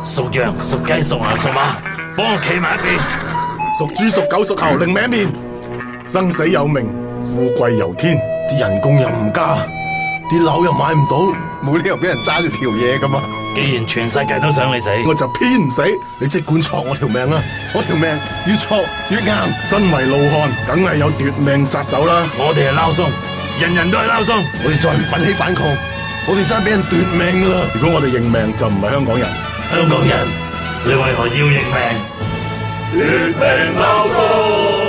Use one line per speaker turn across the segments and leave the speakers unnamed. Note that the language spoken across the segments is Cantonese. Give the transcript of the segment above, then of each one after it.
屬羊、屬雞、屬牛、屬馬，幫我企埋一邊。
屬豬、屬狗、屬猴，另名面。生死有命，富貴由天，啲人工又唔加，啲樓又買唔到，冇理由俾人揸住條嘢噶嘛。
既然全世界都想你死，
我就偏唔死。你即管戳我條命啊！我條命越戳越硬。身為老漢，梗係有奪命殺手啦。
我哋係撈鬆，人人都係撈鬆。
我哋再唔奮起反抗，我哋真係俾人奪命噶啦！如果我哋認命，就唔係香港人。
香港人，你為何要認命？
奪命撈鬆。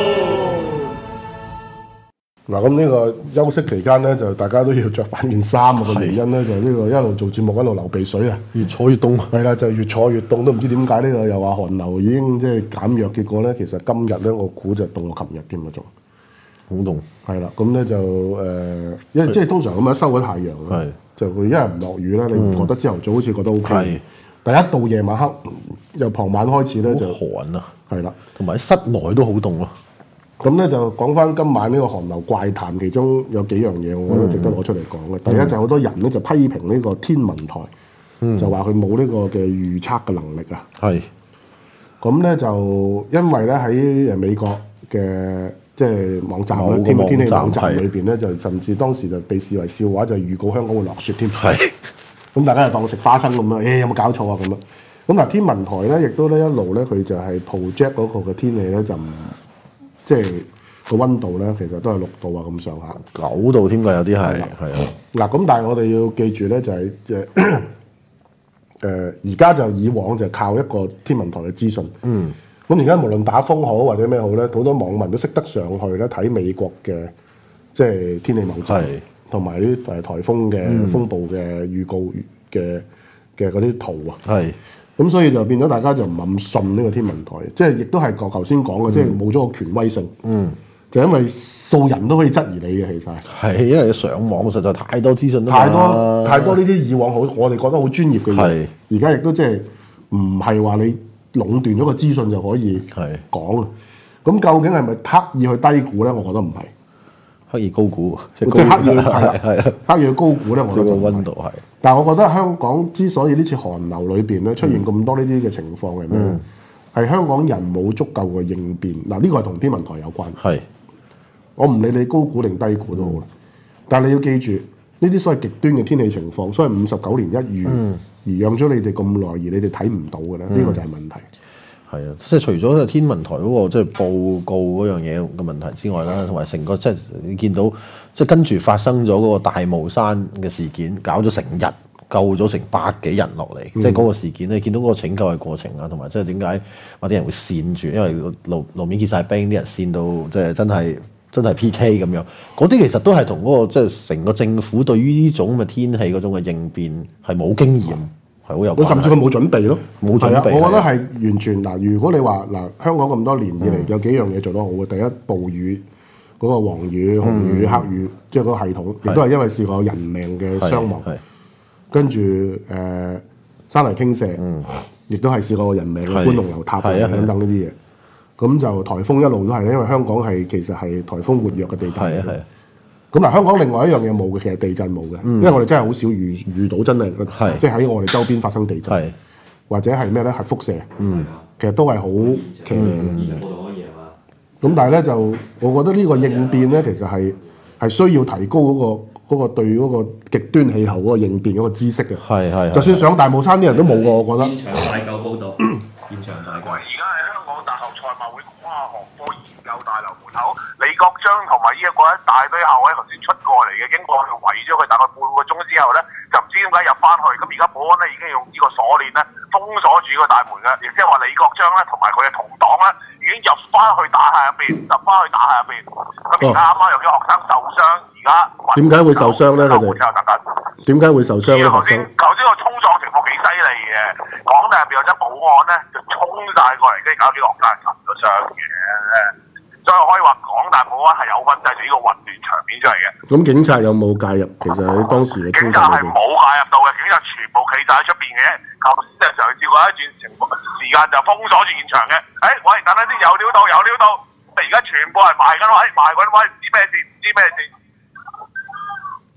嗱，咁呢個休息期間咧，就大家都要着翻件衫啊！個原因咧就呢個一路做節目一路流鼻水啊，
越坐越凍。
係啦，就越坐越凍，都唔知點解呢個又話寒流已經即係減弱，結果咧其實今日咧我估就凍過琴日添啊，仲
好凍。
係啦，咁咧就因為即係通常咁樣收咗太陽咧，就佢一日唔落雨咧，你唔覺得朝頭早好似覺得 OK，但一到夜晚黑由傍晚開始咧就
寒啊，
係啦，
同埋喺室內都好凍咯。
咁咧就講翻今晚呢個寒流怪談，其中有幾樣嘢，我覺得值得攞出嚟講嘅。第一就係好多人咧就批評呢個天文台，就話佢冇呢個嘅預測嘅能力啊。
係。
咁咧就因為咧喺美國嘅即係網站咧，天氣網站裏邊咧就甚至當時就被視為笑話，就預告香港會落雪添。
係。咁
大家就當食花生咁樣，有冇搞錯啊咁樣？咁嗱，天文台咧亦都咧一路咧佢就係 project 嗰個嘅天氣咧就唔。即係個溫度咧，其實都係6度啊咁上下
，9度添㗎，有啲係啊。
嗱，咁但係我哋要記住咧，就係即係而家就以往就靠一個天文台嘅資訊。咁而家無論打風好或者咩好咧，好多網民都識得上去咧睇美國嘅即係天氣網站，同埋啲颱風嘅風暴嘅預告嘅嗰啲圖啊。
係。
咁所以就變咗大家就唔咁信呢個天文台，即係亦都係頭先講嘅，即係冇咗個權威性。就因為數人都可以質疑你嘅，其實
係因為上網實在太多資訊啦，
太多呢啲以往好我哋覺得好專業嘅嘢，而家亦都即係唔係話你壟斷咗個資訊就可以講啊。咁究竟係咪刻意去低估咧？我覺得唔係。
刻意高估，
即係刻意去高估咧，我覺得
個溫度係。
但係我覺得香港之所以呢次寒流裏邊咧出現咁多呢啲嘅情況係咩？係香港人冇足夠嘅應變。嗱，呢個係同天文台有關。係，我唔理你高估定低估都好啦。但係你要記住，呢啲所謂極端嘅天氣情況，所謂59年一遇，而讓咗你哋咁耐，而你哋睇唔到嘅咧，呢個就係問題。
係啊，即係除咗天文台嗰個即係報告嗰樣嘢嘅問題之外啦，同埋成個即係你見到即係跟住發生咗嗰個大霧山嘅事件，搞咗成日，救咗成100幾人落嚟，即係嗰個事件你見到嗰個拯救嘅過程啊，同埋即係點解話啲人會跣住，因為路面結晒冰，啲人跣到即係真係 PK 咁樣，嗰啲其實都係同嗰個即係成個政府對於呢種咁嘅天氣嗰種嘅應變係冇經驗。係好有關係，
甚至佢冇準備咯，
冇準備。
我覺得係完全嗱，如果你話嗱，香港咁多年以嚟有幾樣嘢做得好嘅，第一暴雨嗰個黃雨、紅雨、黑雨，即係嗰個系統，亦都係因為試過有人命嘅傷亡。跟住山泥傾瀉，亦都係試過有人命嘅觀龍樓塔等等呢啲嘢。咁就颱風一路都係，因為香港係其實係颱風活躍嘅地帶。咁嗱，香港另外一樣嘢冇嘅，其實地震冇嘅，因為我哋真係好少遇到真係，即係喺我哋周邊發生地震，或者係咩咧，核輻射，其實都係好奇妙嘅。咁但係咧就，我覺得呢個應變咧，其實係需要提高嗰個對嗰個極端氣候嗰個應變嗰個知識嘅。就算上大帽山啲人都冇喎，我覺得。
現場大舊報導，現場大舊。而家係香港大學賽馬會跨學科研究大樓門口，李國章同埋呢一個一大堆校委頭先出過嚟嘅，經過圍咗佢大概半個鐘之後咧，就唔知點解入翻去。咁而家保安咧已經用呢個鎖鏈咧封鎖住個大門嘅，亦即係話李國章咧同埋佢嘅同黨咧已經入翻去大廈入邊，咁而家啱啱有啲學生受傷，而家
點解會受傷咧？佢哋點解會受傷咧？
頭先個衝撞情況幾犀利嘅，港大入邊有隻保安咧就衝晒過嚟，跟住搞幾個學生係受咗傷嘅。所以可以話港大保安係有份製造呢個混亂場面出嚟嘅。
咁警察有冇介入？其實喺當時嘅
警察係冇介入到嘅，警察全部企晒喺出邊嘅。頭先就嘗試過一段時間就封鎖住現場嘅。喂，等等先，有料到。而家全部係埋緊位，唔知咩事。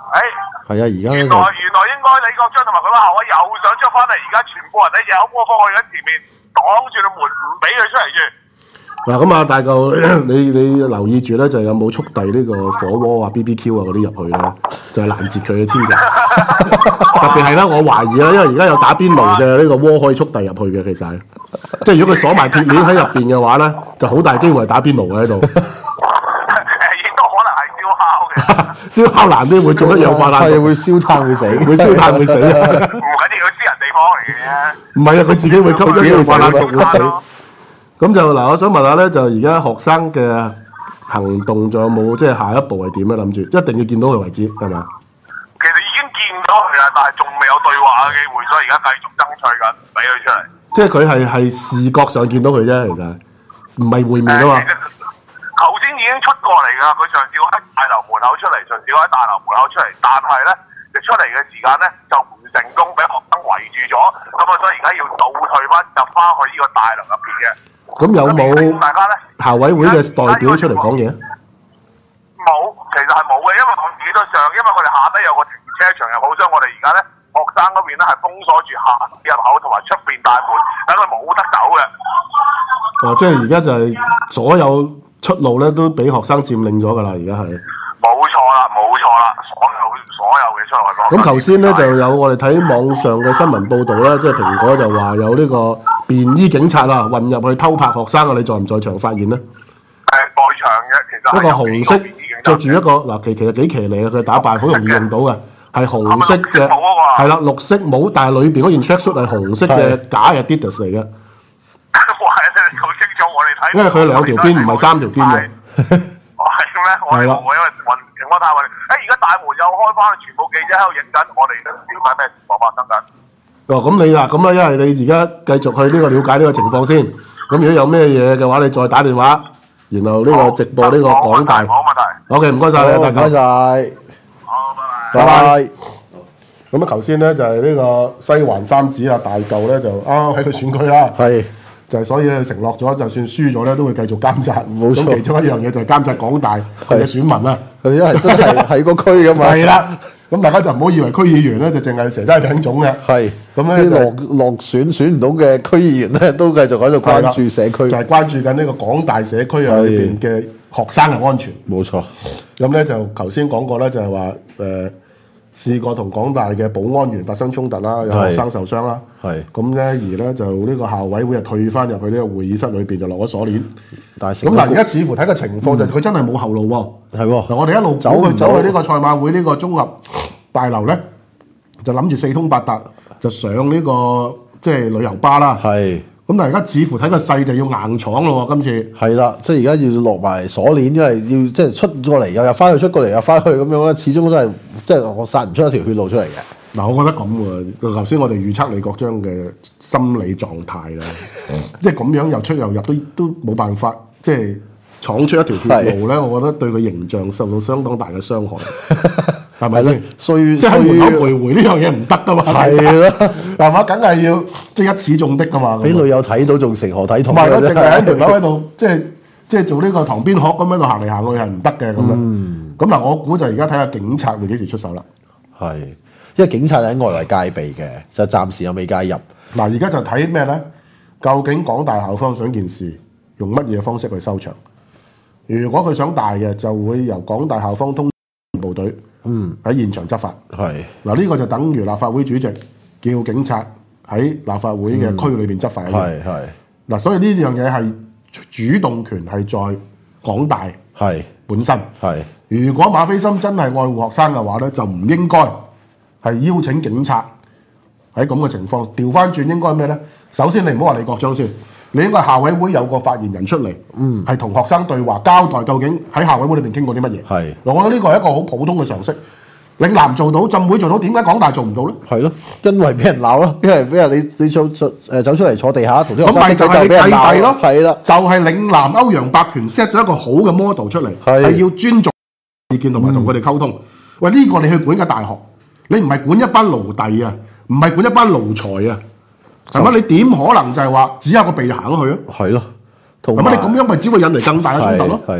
係啊，而家
原來應該李國章同埋佢班後衞又想出翻嚟，而家全部人咧有波方去緊前面擋住個門，唔俾佢出嚟住。
嗱咁啊，大嚿你留意住咧，就有冇速遞呢個火鍋啊、BBQ 啊嗰啲入去咧，就係攔截佢嘅簽嘅。特別係啦，我懷疑啦，因為而家有打邊爐嘅呢個鍋可以速遞入去嘅，其實係，即係如果佢鎖埋鐵鏈喺入邊嘅話咧，就好大機會係打邊爐嘅喺度。
亦都可能係燒烤嘅。
燒烤難啲會做一氧化碳，
係會燒炭會死，
會燒炭會死啊！
唔緊要，私人地方嚟嘅。
唔係啊，佢自己會吸一氧化碳毒會死。咁就嗱，我想問下咧，就而家學生嘅行動仲有冇即係下一步係點咧？諗住一定要見到佢為止，係咪？
其實已經見到佢啦，但係仲未有對話嘅機會，所以而家繼續爭取緊，俾佢出嚟。
即係佢係視覺上見到佢啫，其實唔係會面啊嘛。
其實頭先已經出過嚟㗎，佢上次喺大樓門口出嚟，上次喺大樓門口出嚟，但係咧就出嚟嘅時間咧就唔成功，俾學生圍住咗，咁啊，所以而家要倒退翻入翻去呢個大樓入邊嘅。
咁有冇
大家咧
校委會嘅代表出嚟講嘢？
冇，其實係冇嘅，因為我自己都上，因為佢哋下低有個停車場又好，所以我哋而家咧學生嗰邊咧係封鎖住下入口同埋出邊大門，等佢冇得走嘅。
哦，即係而家就係所有出路咧都俾學生佔領咗㗎啦，而家係。
冇錯啦，所有嘅出路。
咁頭先咧就有我哋睇網上嘅新聞報導啦，即係蘋果就話有呢個便衣警察啊混入去偷拍學生啊，你在唔在場發現呢？
在場嘅，其實
一個紅色着住一個嗱，其實幾騎呢嘅佢打扮，好容易用到嘅，係紅色嘅，係啦，綠色帽，但係裏邊嗰件 tracksuit 係紅色嘅假嘅 Adidas 嚟嘅。
哇！你好清楚我哋睇，
因為佢兩條邊唔係三條邊嘅。
係咩？我哋冇，因為情況太混亂。而家大門又開翻，全部記者喺度影緊，我哋都唔知咩情況發生緊。哦，咁你啦，咁因為你而家繼續去呢個了解呢個情況先。咁如果有咩嘢嘅話，你再打電話，然後呢個直播呢個廣大。冇問題。OK，唔該晒你，大家。唔該晒。好，拜拜。咁啊，頭先咧就係呢個西環三子啊，大嚿咧就喺佢選區啦。係。就係所以咧，承諾咗，就算輸咗咧，都會繼續監察。冇錯。咁其中一樣嘢就係監察廣大佢嘅選民啦。佢因為真係喺個區噶嘛。係啦。咁大家就唔好以為區議員咧就淨係蛇齋餅種嘅。係。咁咧落選唔到嘅區議員咧，都繼續喺度關注社區。就係關注緊呢個廣大社區啊裏邊嘅學生嘅安全。冇錯。咁咧就頭先講過咧，就係話試過同廣大嘅保安員發生衝突啦，有學生受傷啦。係咁咧，而咧就呢個校委會就退翻入去呢個會議室裏邊，就落咗鎖鏈。但係咁嗱，而家似乎睇個情況就佢真係冇後路喎。係喎。嗱，我哋一路走去呢個賽馬會呢個綜合大樓咧，就諗住四通八達就上呢個即係旅遊巴啦。係。咁但係而家似乎睇個勢就要硬闖咯喎，今次係啦，即係而家要落埋鎖鏈，因為要即係出過嚟又入翻去，出過嚟又翻去咁樣咧，始終都係即係我殺唔出一條血路出嚟嘅。嗱，我覺得咁喎，頭先我哋預測李國章嘅心理狀態啦，即係咁樣又出又入都冇辦法，即係闖出一條血路咧，我覺得對佢形象受到相當大嘅傷害。係咪先？即係喺門口徘徊呢樣嘢唔得噶嘛？係咯，係嘛？梗係要即係一矢中的噶嘛？俾女友睇到仲成何體統？唔係咯，淨係喺門口喺度，即係做呢個塘邊鶴咁喺度行嚟行去係唔得嘅咁樣。咁嗱，我估就而家睇下警察會幾時出手啦。係，因為警察喺外圍戒備嘅，就暫時又未介入。嗱，而家就睇咩咧？究竟廣大校方想件事用乜嘢方式去收場？如果佢想大嘅，就會由廣大校方通部隊。喺現場執法係嗱，呢個就等於立法會主席叫警察喺立法會嘅區裏邊執法係嗱，所以呢樣嘢係主動權係在廣大係本身係。如果馬斐森真係愛護學生嘅話咧，就唔應該係邀請警察喺咁嘅情況。調翻轉應該咩咧？首先你唔好話李國章先，你應該校委會有個發言人出嚟，係同學生對話交代究竟喺校委會裏邊傾過啲乜嘢。係，我覺得呢個係一個好普通嘅常識。嶺南做到，浸會做到，點解廣大做唔到咧？係咯，因為俾人鬧咯，因為俾人你走出嚟坐地下同啲學生就係你契弟咯。係啦，就係嶺南歐陽伯權 set 咗一個好嘅 model 出嚟，係要尊重意見同埋同佢哋溝通。喂，呢個你去管嘅大學，你唔係管一班奴隸啊，唔係管一班奴才啊，係嘛？你點可能就係話只有個鼻行去啊？係咯，同埋你咁樣咪只會引嚟更大嘅衝突咯。係。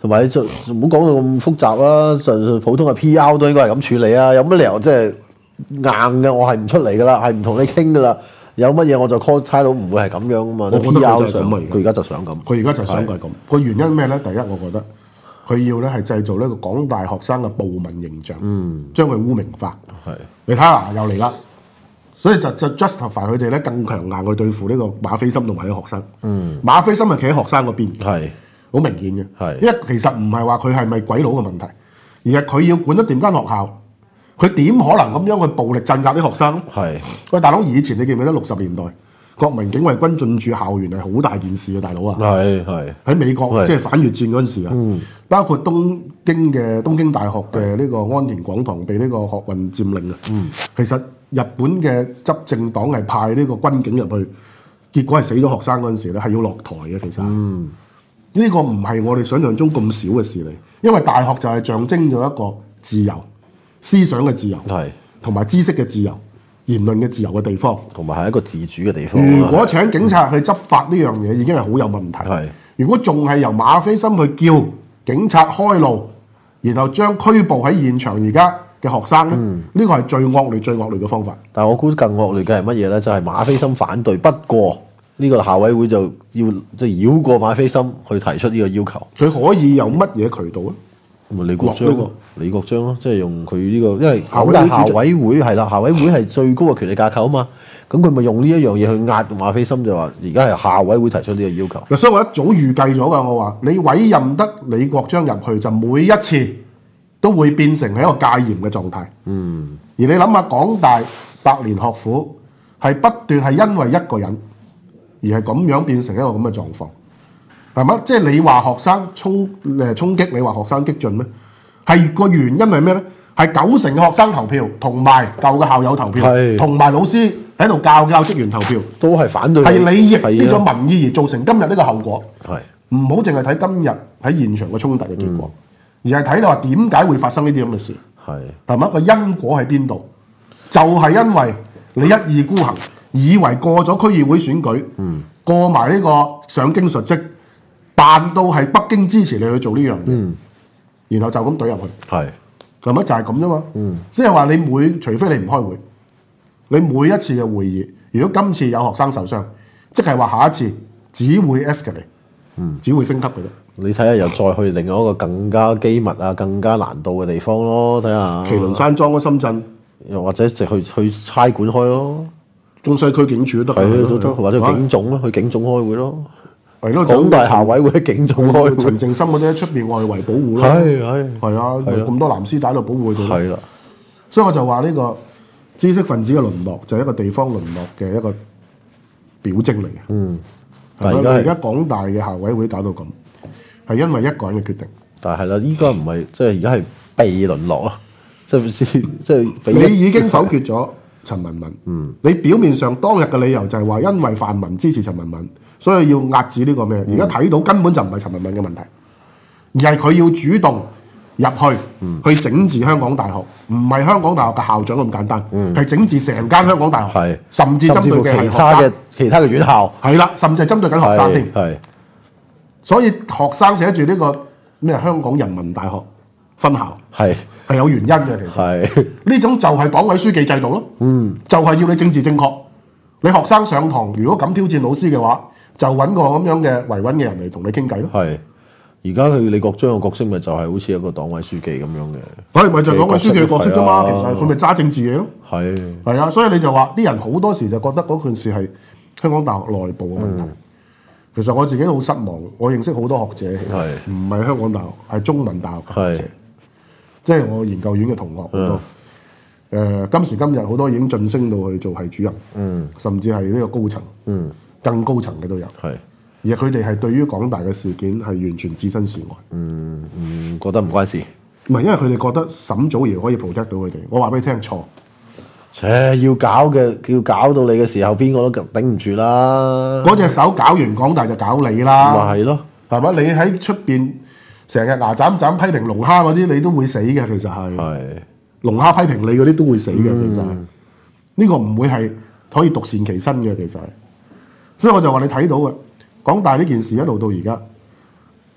同埋就唔好講到咁複雜啦，就普通嘅 P.R. 都應該係咁處理啊！有乜理由即係硬嘅？我係唔出嚟噶啦，係唔同你傾噶啦。有乜嘢我就 call 差佬，唔會係咁樣噶嘛。
我覺得佢就係咁啊！
佢而家就想咁。
佢而家就想佢係咁。個原因咩咧？第一，我覺得佢要咧係製造呢個港大學生嘅暴民形象，將佢污名化。
係
你睇下又嚟啦，所以就 justify 佢哋咧更強硬去對付呢個馬斐森同埋啲學生。馬斐森係企喺學生嗰邊，
係
好明顯嘅。
係
因為其實唔係話佢係咪鬼佬嘅問題，而係佢要管得掂間學校。佢點可能咁樣去暴力鎮壓啲學生咧？
係
喂，大佬，以前你記唔記得60年代國民警衛軍進駐校園係好大件事嘅，大佬啊！
係
喺美國即係反越戰嗰陣時啊，包括東京大學嘅呢個安田廣堂被呢個學運佔領啊。其實日本嘅執政黨係派呢個軍警入去，結果係死咗學生嗰陣時咧，係要落台嘅。其實呢個唔係我哋想象中咁少嘅事嚟，因為大學就係象徵咗一個自由。思想嘅自由，係同埋知識嘅自由、言論嘅自由嘅地方，
同埋係一個自主嘅地方。
如果請警察去執法呢樣嘢，已經係好有問題。係如果仲係由馬斐森去叫警察開路，然後將拘捕喺現場而家嘅學生咧，呢個係最惡劣、最惡劣嘅方法。
但係我估更惡劣嘅係乜嘢咧？就係馬斐森反對，不過呢個校委會就要即係繞過馬斐森去提出呢個要求。
佢可以有乜嘢渠道啊？
李國章咯，即係用佢呢個，因為港大校委會係啦，校委會係最高嘅權力架構啊嘛，咁佢咪用呢一樣嘢去壓馬斐森，就話而家係校委會提出呢個要求。
所以我一早預計咗㗎，我話你委任得李國章入去，就每一次都會變成係一個戒嚴嘅狀態。而你諗下，港大百年學府係不斷係因為一個人而係咁樣變成一個咁嘅狀況。係咪？即係你話學生衝擊，你話學生激進咩？係個原因係咩咧？係90%嘅學生投票，同埋舊嘅校友投票，同埋老師喺度教職員投票，
都係反對。係
你逆呢咗民意而造成今日呢個後果。係唔好淨係睇今日喺現場嘅衝突嘅結果，而係睇到話點解會發生呢啲咁嘅事。係咪？個因果喺邊度？就係因為你一意孤行，以為過咗區議會選舉，過埋呢個上京述職。扮到係北京支持你去做呢樣嘢，然後就咁懟入去，係咪就係咁啫嘛？即係話你除非你唔開會，你每一次嘅會議，如果今次有學生受傷，即係話下一次只會 escalate，只會升級嘅啫。
你睇下又再去另外一個更加機密啊、更加難度嘅地方咯，睇下
麒麟山莊喺深圳，
又或者直去差館開咯，
中西區警署都得，
都得，或者警總咯，去警總開會咯。
係咯，
港大校委會喺警總開會，
陳正深嗰啲喺出邊外圍保護咯。係啊，咁多藍絲帶喺度保護佢哋。係啦，所以我就話呢個知識分子嘅淪落就係一個地方淪落嘅一個表徵嚟嘅。但係而家港大嘅校委會搞到咁，係因為一個人嘅決定。
但係啦，依家唔係即係而家係被淪落啊！即係
你已經否決咗陳文敏。你表面上當日嘅理由就係話因為泛民支持陳文敏。所以要壓止呢個咩？而家睇到根本就唔係陳文敏嘅問題，而係佢要主動入去整治香港大學，唔係香港大學嘅校長咁簡單，係整治成間香港大學，甚至針對嘅
其他嘅院校，
係啦，甚至係針對緊學生添。係，所以學生寫住呢個咩香港人民大學分校，係有原因嘅。其實呢種就係黨委書記制度咯。就係要你政治正確。你學生上堂如果敢挑戰老師嘅話，就揾個咁樣嘅維穩嘅人嚟同你傾偈咯。係，而家佢李國章嘅角色咪就係好似一個黨委書記咁樣嘅。佢咪就係黨委書記嘅角色啫嘛。其實佢咪揸政治嘢咯。係啊，所以你就話啲人好多時就覺得嗰件事係香港大學內部嘅問題。其實我自己好失望，我認識好多學者，唔係香港大學，係中文大學嘅學者，即係我研究院嘅同學好多。今時今日好多已經晉升到去做系主任，甚至係呢個高層。更高層嘅都有，而佢哋係對於港大嘅事件係完全置身事外，覺得唔關事。唔係因為佢哋覺得沈祖堯可以 protect 到佢哋，我話俾你聽錯。要搞到你嘅時候，邊個都頂唔住啦。嗰隻手搞完港大就搞你啦，咪係咯，係嘛？你喺出邊成日牙斬斬批評龍蝦嗰啲，你都會死嘅。其實係龍蝦批評你嗰啲都會死嘅。其實呢個唔會係可以獨善其身嘅。其實。所以我就話你睇到嘅港大呢件事一路到而家，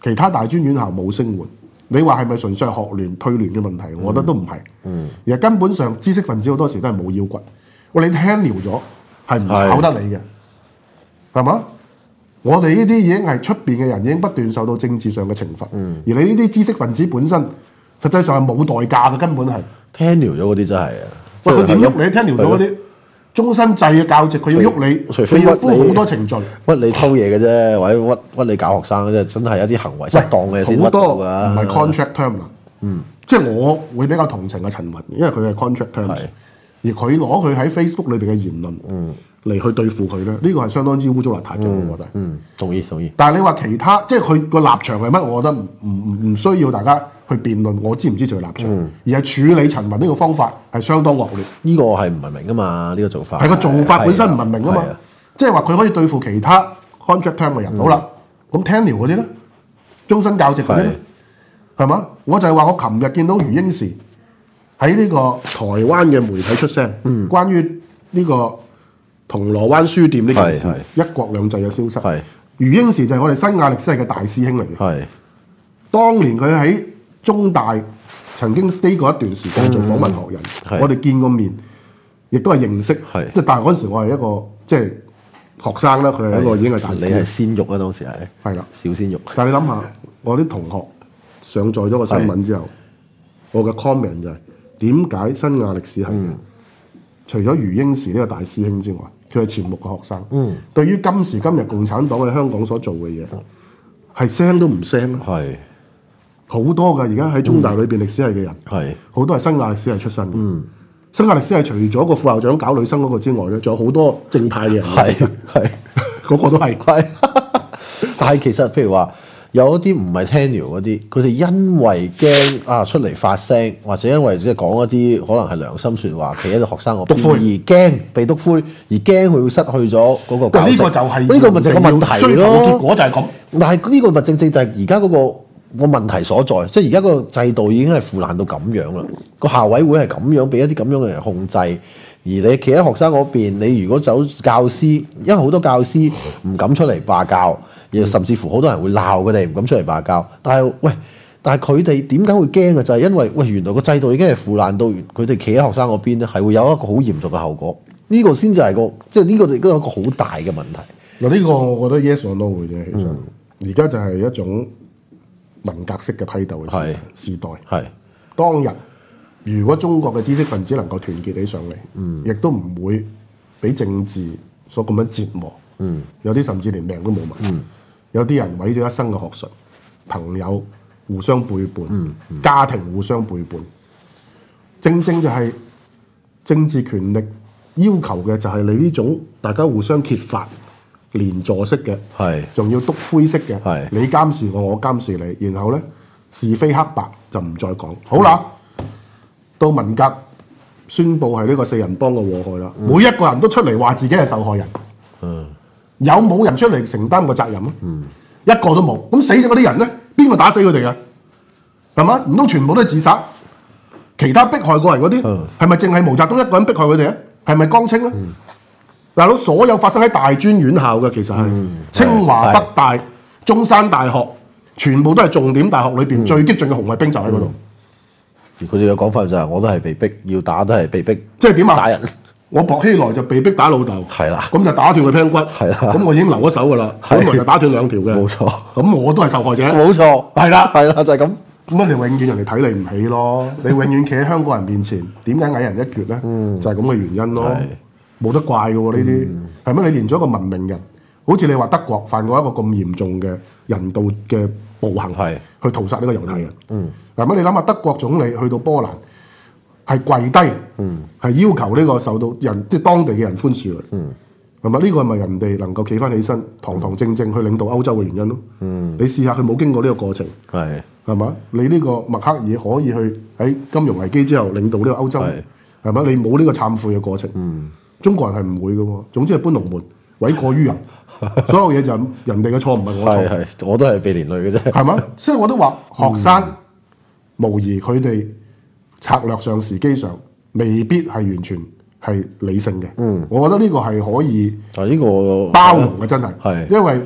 其他大專院校冇聲援。你話係咪純粹係學聯退聯嘅問題？我覺得都唔係，而係根本上知識分子好多時都係冇腰骨。喂，你 tenure 咗係唔炒得你嘅，係嘛？我哋呢啲已經係出邊嘅人，已經不斷受到政治上嘅懲罰。而你呢啲知識分子本身，實際上係冇代價嘅，根本係
tenure 咗嗰啲真係啊！
喂，佢點喐你 tenure 咗嗰啲？終身制嘅教職，佢要喐你，佢要敷好多程序，
屈你偷嘢嘅啫，或者屈你教學生嘅啫，真係一啲行為失當嘅先屈到㗎。
唔係 contract term 啦，即係我會比較同情嘅陳雲，因為佢係 contract terms，而佢攞佢喺 Facebook 裏邊嘅言論嚟去對付佢咧，呢個係相當之污糟邋遢嘅，我覺得。
同意。
但係你話其他，即係佢個立場係乜？我覺得唔需要大家去辯論我支唔支持佢立場，而係處理陳雲呢個方法係相當惡劣。
呢個係唔文明㗎嘛？呢個做法
係個做法本身唔文明啊嘛。即係話佢可以對付其他 contract term 嘅人。好啦，咁 tenure 嗰啲咧，終身教職嗰啲咧，係嘛？我就係話我琴日見到余英時喺呢個台灣嘅媒體出聲，關於呢個銅鑼灣書店呢件事，一國兩制嘅消失。余英時就係我哋新亞歷史系嘅大師兄嚟嘅。當年佢喺中大曾經 stay 過一段時間做訪問學人，我哋見過面，亦都係認識。即係但係嗰陣時我係一個即係學生啦，佢係一個已經係大師。
你係鮮肉啊，當時係
啦，
小鮮肉。
但係你諗下，我啲同學上載咗個新聞之後，我嘅 comment 就係點解新亞歷史系除咗余英時呢個大師兄之外，佢係前目嘅學生。對於今時今日共產黨喺香港所做嘅嘢，係聲都唔聲。好多㗎，而家喺中大裏邊歷史系嘅人，好多係新亞歷史系出身嘅。新亞歷史系除咗個副校長搞女生嗰個之外咧，仲有好多正派嘅人。個個都係。
但係其實譬如話，有一啲唔係 tenure 嗰啲，佢哋因為驚出嚟發聲，或者因為即係講一啲可能係良心説話，企喺個學生嗰邊，而驚被督灰，而驚佢會失去咗嗰個教職。呢個就係呢個咪就係個問題咯。
結果就係咁。
但係呢個咪正正就係而家嗰個問題所在，即係而家個制度已經係腐爛到咁樣啦。個校委會係咁樣俾一啲咁樣嘅人控制，而你企喺學生嗰邊，你如果走教師，因為好多教師唔敢出嚟罷教。甚至乎好多人會鬧佢哋唔敢出嚟罷教，但係佢哋點解會驚嘅？就係因為原來個制度已經係腐爛到佢哋企喺學生嗰邊咧，係會有一個好嚴重嘅後果。呢個先至係即係呢個亦都有一個好大嘅問題。
嗱，呢個我覺得 yes or no 嘅啫。其實而家就係一種文革式嘅批鬥嘅時代。當日如果中國嘅知識分子能夠團結起上嚟，亦都唔會俾政治所咁樣折磨。有啲甚至連命都冇埋。有啲人毀咗一生嘅學術，朋友互相背叛，家庭互相背叛，正正就係政治權力要求嘅就係你呢種大家互相揭發、連坐式嘅，仲要篤灰式嘅，你監視我，我監視你，然後咧是非黑白就唔再講。好啦，到文革宣佈係呢個四人幫嘅禍害啦，每一個人都出嚟話自己係受害人。有冇人出嚟承擔個責任啊？一個都冇。咁死咗嗰啲人咧，邊個打死佢哋啊？係嘛？唔通全部都係自殺？其他迫害過人嗰啲，係咪淨係毛澤東一個人迫害佢哋啊？係咪江青啊？大佬，所有發生喺大專院校嘅，其實係清華、北大、中山大學，全部都係重點大學裏邊最激進嘅紅衛兵就喺嗰度。
佢哋嘅講法就係：我都係被逼要打，都係被逼。
即係點啊？
打人。
我薄熙來就被逼打老豆，咁就打斷佢頸骨，咁我已經留咗手噶啦，本來就打斷兩條嘅，
冇錯。
咁我都係受害者，
冇錯，
係啦，
就係咁。
咁你永遠人哋睇你唔起咯，你永遠企喺香港人面前，點解矮人一橛咧？就係咁嘅原因咯，冇得怪嘅喎呢啲，係咪？你連咗一個文明人，好似你話德國犯過一個咁嚴重嘅人道嘅暴行，去屠殺呢個猶太人，係咪？你諗下德國總理去到波蘭。係跪低，係要求呢個受到人即係當地嘅人寬恕佢，係咪？呢個係咪人哋能夠企翻起身，堂堂正正去領導歐洲嘅原因咯？你試下佢冇經過呢個過程，係嘛？你呢個默克爾可以去喺金融危機之後領導呢個歐洲，係咪？你冇呢個懺悔嘅過程，中國人係唔會嘅喎。總之係搬龍門，諉過於人，所有嘢就係人哋嘅錯，唔係我錯。
我都係被連累嘅啫，
係嘛？所以我都話學生無疑佢哋。策略上、時機上未必係完全係理性嘅。我覺得呢個係可以呢個包容嘅，真係。因為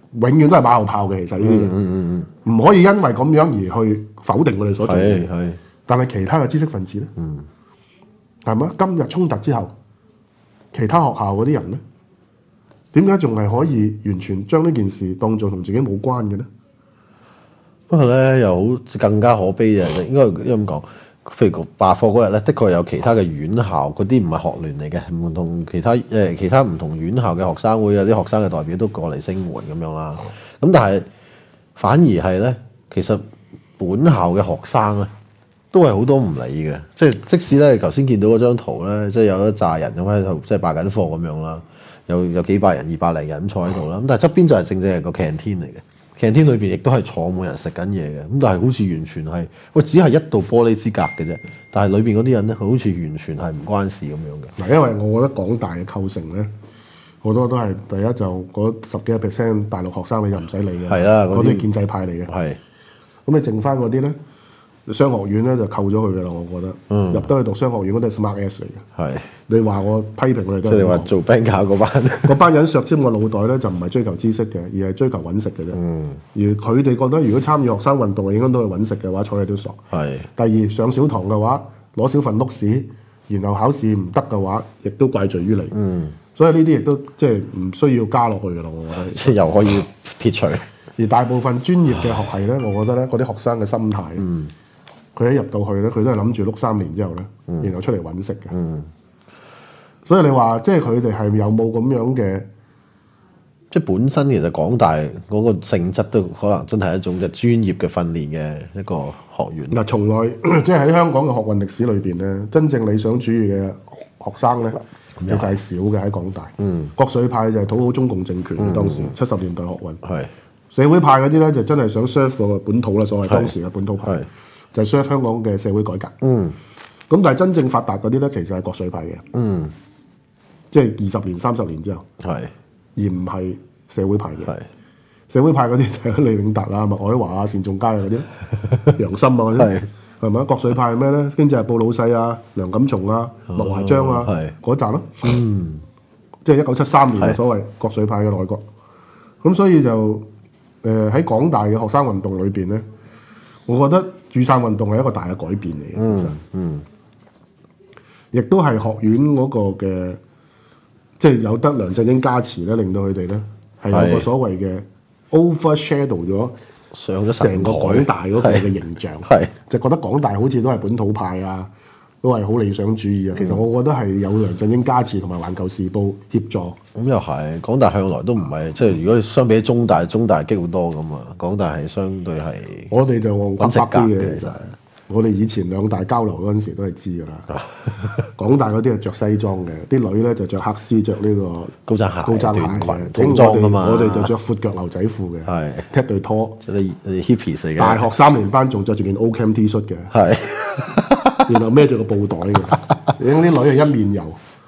永遠都係馬後炮嘅。其實呢啲嘢唔可以因為咁樣而去否定我哋所做嘅。
係。
但係其他嘅知識分子咧，係咪？今日衝突之後，其他學校嗰啲人咧，點解仲係可以完全將呢件事當做同自己冇關嘅咧？
不過咧，又好更加可悲嘅，應該咁講。譬如罷課嗰日咧，的確有其他嘅院校，嗰啲唔係學聯嚟嘅，唔同其他唔同院校嘅學生會有啲學生嘅代表都過嚟聲援咁樣啦。咁但係反而係咧，其實本校嘅學生咧，都係好多唔理嘅，即使咧，頭先見到嗰張圖咧，即係有一紮人咁喺度，即係罷緊課咁樣啦，有幾百人、200零人咁坐喺度啦。咁但係側邊就係正係個 canteen 嚟嘅，canteen 裏邊亦都係坐冇人食緊嘢嘅。咁但係好似完全係，只係一道玻璃之隔嘅啫。但係裏邊嗰啲人咧，好似完全係唔關事咁樣嘅。
嗱，因為我覺得港大嘅構成咧，好多都係第一就嗰10幾個%大陸學生你就唔使理嘅，
係啦，
嗰啲係建制派嚟嘅。
係，
咁你剩翻嗰啲咧？商學院咧就扣咗佢嘅啦，我覺得。入得去讀商學院嗰啲係 smart ass 嚟嘅。係。你話我批評佢哋都係。即係你話做 banker 嗰班人削尖個腦袋咧，就唔係追求知識嘅，而係追求揾食嘅啫。而佢哋覺得，如果參與學生運動，影響到佢揾食嘅話，睬你都傻。係。第二上小堂嘅話，攞少份碌屎，然後考試唔得嘅話，亦都怪罪於你。所以呢啲亦都即係唔需要加落去嘅啦，我覺得。
即係又可以撇除。
而大部分專業嘅學系咧，我覺得咧，嗰啲學生嘅心態。佢一入到去咧，佢都係諗住碌3年之後咧，然後出嚟揾食嘅。所以你話即係佢哋係有冇咁樣嘅？
即係本身其實港大嗰個性質都可能真係一種嘅專業嘅訓練嘅一個學院。
嗱，從來即係喺香港嘅學運歷史裏邊咧，真正理想主義嘅學生咧，其實係少嘅喺港大。國粹派就係討好中共政權，當時70年代學運。係社會派嗰啲咧，就真係想 serve 個本土啦，所謂當時嘅本土派。就係 serve 香港嘅社會改革。咁但係真正發達嗰啲咧，其實係國粹派嘅。即係20年、30年之後。而唔係社會派嘅。社會派嗰啲就係李永達啊、麥海華啊、單仲偕嗰啲、楊森啊嗰啲，係咪啊？國粹派係咩咧？經濟日報老細啊、梁錦松啊、麥華章啊嗰紮咯。即係1973年嘅所謂國粹派嘅內閣。咁所以就喺港大嘅學生運動裏邊咧，我覺得雨傘運動係一個大嘅改變嚟嘅，亦都係學院嗰個嘅，即係有得梁振英加持咧，令到佢哋咧係有個所謂嘅 overshadow 咗上咗成個港大嗰個嘅形象，就覺得港大好似都係本土派啊，都係好理想主義啊。其實我覺得係有梁振英加持同埋環球時報協助。咁
又係，港大向來都唔係即係如果相比中大激好多咁啊，港大係相對係
我哋就戇居啲嘅，其實我哋以前兩大交流嗰陣時都係知㗎啦。港大嗰啲係着西裝嘅，啲女咧就着黑絲，着呢個
高踭鞋、短裙、套裝㗎嘛。
我哋就着闊腳牛仔褲嘅，踢對拖。
即係你 hippies 嚟嘅。
大學3年班仲着住件 Ocam T 恤嘅，然後孭住個布袋嘅，啲女係一面油。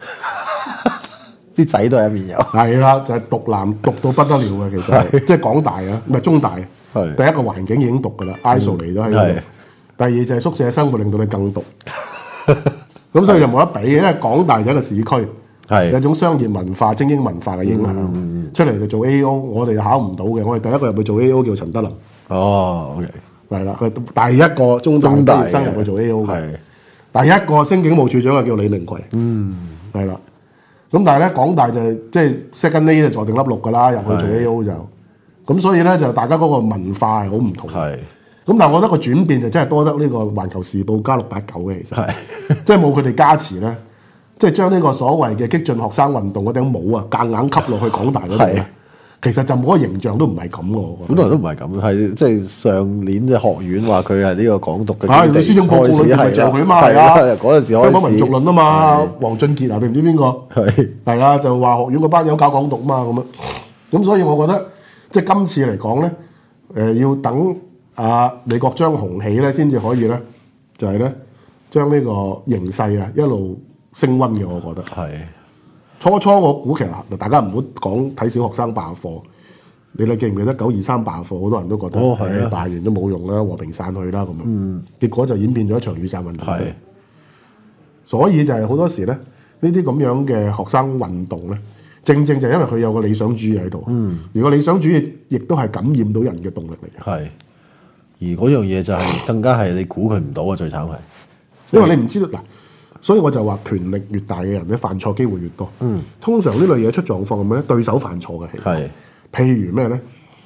啲仔都係一面油，
係啦，就係毒男毒到不得了嘅，其實係即係港大啊，唔係中大。第一個環境已經毒㗎啦，ISO 嚟咗喺度。第二就係宿舍生活令到你更毒，咁所以就冇得比嘅，因為港大就係一個市區，有種商業文化、精英文化嘅影響，出嚟就做 AO，我哋就考唔到嘅，我哋第一個入去做 AO 叫陳德霖。OK， 係啦，佢第一個中大畢業生入去做 AO 嘅，第一個升警務處長啊叫李明奎。係啦。咁但係咧，港大就係即係 second A 就坐定粒六㗎啦，入去做 A.O. 就咁，所以咧就大家嗰個文化係好唔同。咁但係我覺得個轉變就真係多得呢個環球時報加689嘅，其實即係冇佢哋加持咧，即係將呢個所謂嘅激進學生運動嗰頂帽啊，夾硬吸落去港大嗰度。其實就冇個形象都唔係咁喎，
好多人都唔係咁，係即係上年嘅學院話佢係呢個港獨嘅。
係施政報告裏邊咪就佢啊嘛，係啊，
嗰陣時開始
香港民族論啊嘛，黃俊傑啊定唔知邊個係啦，就話學院嗰班友搞港獨啊嘛咁樣。咁所以我覺得即係今次嚟講咧，要等李國章紅起咧，先至可以咧，就係咧將呢個形勢啊一路升溫嘅，我覺得係。初我估其實大家唔好講睇小學生罷課，你記唔記得923罷課？好多人都覺得罷完都冇用啦，和平散去啦咁樣。結果就演變咗一場雨傘運動。所以就係好多時咧，呢啲咁樣嘅學生運動咧， 正就係因為佢有個理想主義喺度。而個理想主義亦都係感染到人嘅動力嚟嘅。
係。而嗰樣嘢就係更加係你估佢唔到啊！最慘係，
因為你唔知道嗱，所以我就話權力越大嘅人咧，犯錯機會越多。通常呢類嘢出狀況咁咧，對手犯錯嘅。係。譬如咩咧？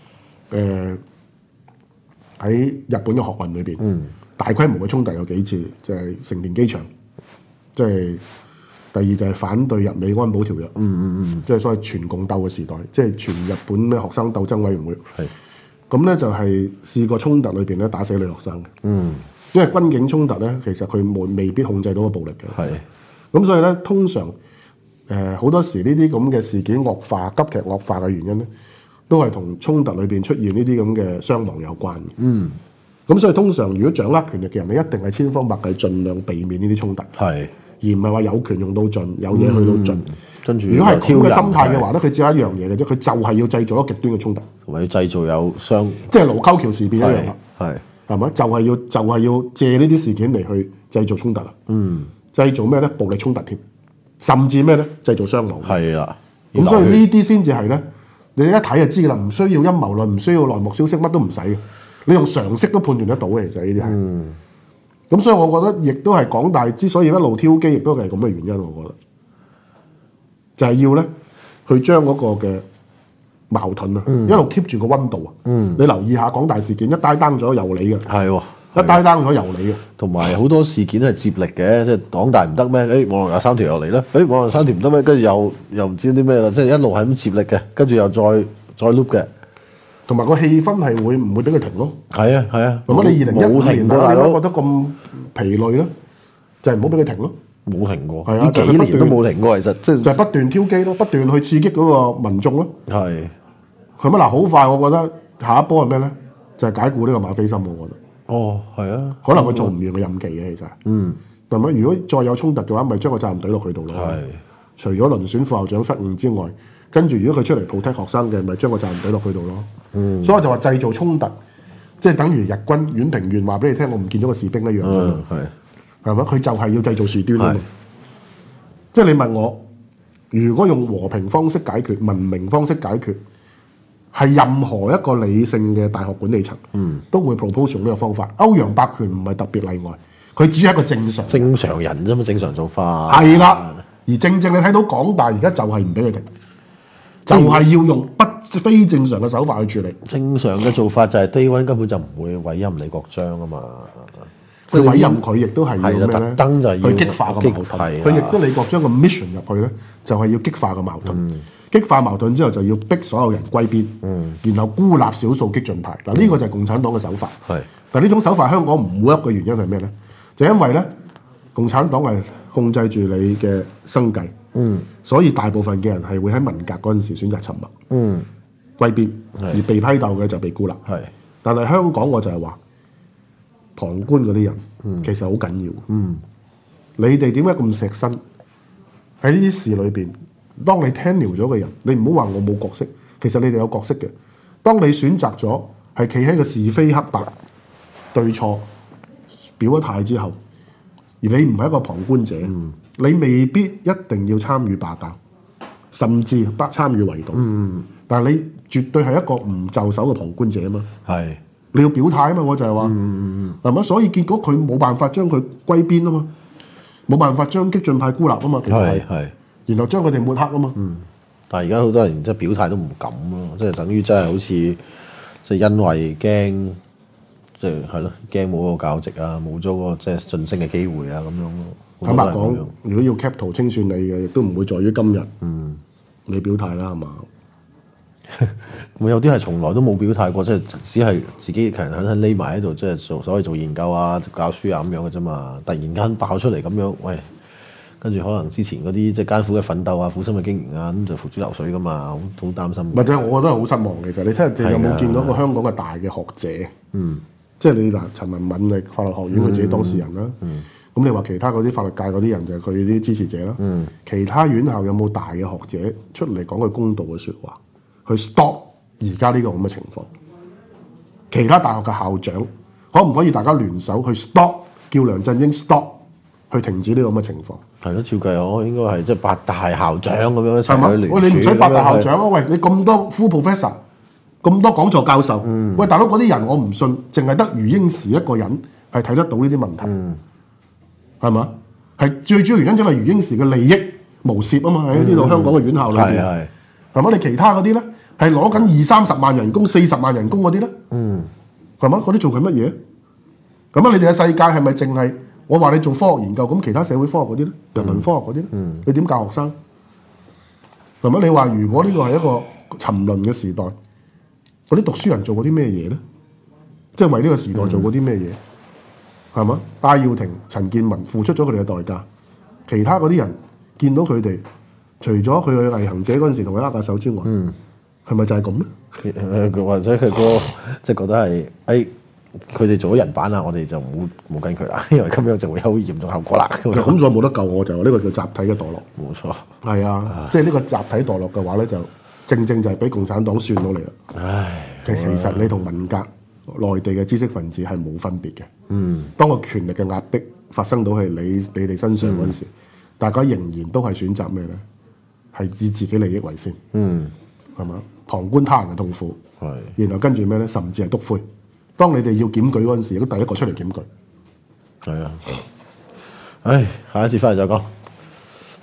喺日本嘅學運裏邊，大規模嘅衝突有幾次，就係成田機場，即係第二就係反對日美安保條約，即係所謂全共鬥嘅時代，即係全日本咩學生鬥爭委員會。係。咁咧就係試過衝突裏邊咧打死女學生嘅。因為軍警衝突咧，其實佢未必控制到個暴力嘅。係。咁所以咧，通常好多時呢啲咁嘅事件惡化、急劇惡化嘅原因咧，都係同衝突裏邊出現呢啲咁嘅傷亡有關嘅。咁所以通常如果掌握權力嘅人咧，一定係千方百計盡量避免呢啲衝突。係。而唔係話有權用到盡，有嘢去到盡。跟住，如果係咁嘅心態嘅話咧，佢只有一樣嘢嘅啫，佢就係要製造一個極端嘅衝突，同埋要製造有傷，即係盧溝橋事變一樣啦。係咪？就係要借呢啲事件嚟去製造衝突啦。製造咩咧？暴力衝突添，甚至咩咧？製造傷亡。係啦。咁所以呢啲先至係咧，你一睇就知㗎啦，唔需要陰謀論，唔需要內幕消息，乜都唔使嘅，你用常識都判斷得到嘅。其實呢啲係。咁所以我覺得亦都係港大之所以一路挑機，亦都係咁嘅原因。我覺得就係要咧去將嗰個嘅矛盾啊，一路 keep 住個溫度啊。你留意下港大事件，一單單咗有理嘅，係喎，一單單咗有理嘅。同埋好多事件係接力嘅，即係港大唔得咩？網絡有3條又嚟啦，網絡3條唔得咩？跟住又唔知啲咩啦，即係一路係咁接力嘅，跟住又再 loop 嘅。同埋個氣氛係唔會俾佢停咯。係啊係啊。咁你2015年點解覺得咁疲累咧？就係唔好俾佢停咯。冇停過。係啊，幾年都冇停過，其實即係就係不斷挑機咯，不斷去刺激嗰個民眾咯。係。係乜嗱？好快，我覺得下一波係咩咧？就係解僱呢個馬斐森，我覺得。哦，係啊。可能佢做唔完個任期嘅，其實。係咪？如果再有衝突嘅話，咪將個責任懟落佢度咯。係。除咗遴選副校長失誤之外，跟住如果佢出嚟 protect 學生嘅，咪將個責任懟落佢度咯。所以我就話製造衝突，即係等於日軍宛平縣話俾你聽，我唔見咗個士兵一樣。係咪？佢就係要製造事端啊嘛。即係你問我，如果用和平方式解決、文明方式解決，係任何一個理性嘅大學管理層都會 propose 用呢個方法。歐陽伯權唔係特別例外，佢只係一個正常人啫嘛，正常做法。係啦，而正你睇到港大而家就係唔俾佢停。就係要用非正常嘅手法去處理。正常嘅做法就係 Day One 根本就唔會委任李國章啊嘛。佢委任佢亦都係要咩咧？特登就係要去激化個矛盾。佢亦都李國章個 mission 入去咧，就係要激化個矛盾。激化矛盾之後就要逼所有人歸邊，然後孤立少數激進派。嗱，呢個就係共產黨嘅手法。但呢種手法香港唔 work 嘅原因係咩咧？就因為咧，共產黨係控制住你嘅生計。所以大部分嘅人係會喺文革嗰陣時選擇沉默，歸邊，而被批鬥嘅就被孤立。但係香港我就係話，旁觀嗰啲人其實好緊要。你哋點解咁錫身？喺呢啲事裏邊，當你 tenure 咗嘅人，你唔好話我冇角色，其實你哋有角色嘅。當你選擇咗係企喺個是非黑白對錯表咗態之後，而你唔係一個旁觀者。你未必一定要參與罷教，甚至不參與圍堵。但係你絕對係一個唔就手嘅旁觀者啊嘛。係，你要表態啊嘛。我就係話，係咪？所以結果佢冇辦法將佢歸邊啊嘛，冇辦法將激進派孤立啊嘛。其實係，然後將佢哋抹黑啊嘛。但係而家好多人即係表態都唔敢咯，即係等於真係好似即係因為驚，即係係咯，驚冇個教職啊，冇咗個即係晉升嘅機會啊咁樣咯。坦白講，如果要 cap 圖清算你嘅，亦都唔會在於今日。你表態啦，係嘛？咁有啲係從來都冇表態過，即係只係自己勤懇匿埋喺度，即係所謂做研究啊、教書啊咁樣嘅啫嘛。突然間爆出嚟咁樣，喂，跟住可能之前嗰啲即係艱苦嘅奮鬥啊、苦心嘅經營啊，咁就付諸流水噶嘛，好擔心。或者我覺得好失望，其實你聽日有冇見到個香港嘅大嘅學者？即係你嗱，陳文敏係法律學院佢自己當事人啦。咁你話其他嗰啲法律界嗰啲人就係佢啲支持者啦。其他院校有冇大嘅學者出嚟講句公道嘅説話，去 stop 而家呢個咁嘅情況？其他大學嘅校長可唔可以大家聯手去 stop，叫梁振英 stop， 去停止呢個咁嘅情況。
係咯，照計我應該係即係八大校長咁樣一
係嘛？
齊去聯署。
喂，你唔使八大校長啊！喂，你咁多 full professor，咁多講座教授，喂，大佬嗰啲人我唔信，淨係得余英時一個人係睇得到呢啲問題，係嘛？係最主要原因，因為余英時嘅利益無涉啊嘛，喺呢度香港嘅院校裏邊，係嘛？你其他嗰啲咧係攞緊20-30萬人工、40萬人工嗰啲咧，係嘛？嗰啲做緊乜嘢？咁啊，你哋嘅世界係咪淨係我話你做科學研究，咁其他社會科學嗰啲咧，人文科學嗰啲咧，你點教學生？係咪？你話如果呢個係一個沉淪嘅時代，嗰啲讀書人做過啲咩嘢咧？即係為呢個時代做過啲咩嘢？係嘛？戴耀廷、陳健民付出咗佢哋嘅代價，其他嗰啲人見到佢哋，除咗佢去毅行者嗰陣時同佢握下手之外，係咪就係咁咧？
或者佢個即係覺得係佢哋做咗人版啦，我哋就冇跟佢啦，因為咁樣就會有嚴重後果啦。
咁所以冇得救，我就呢個叫集體嘅墮落。
冇錯，
係啊，即係呢個集體墮落嘅話咧，就正就係俾共產黨算到嚟啦。
唉，
其實你同文革內地嘅知識分子係冇分別嘅。當個權力嘅壓迫發生到係你哋身上嗰陣時，大家仍然都係選擇咩咧？係以自己利益為先。係嘛？旁觀他人嘅痛苦。然後跟住咩咧？甚至係篤灰。當你哋要檢舉嗰陣時，都第一個出嚟檢舉。
係啊，唉，下一節翻嚟再講。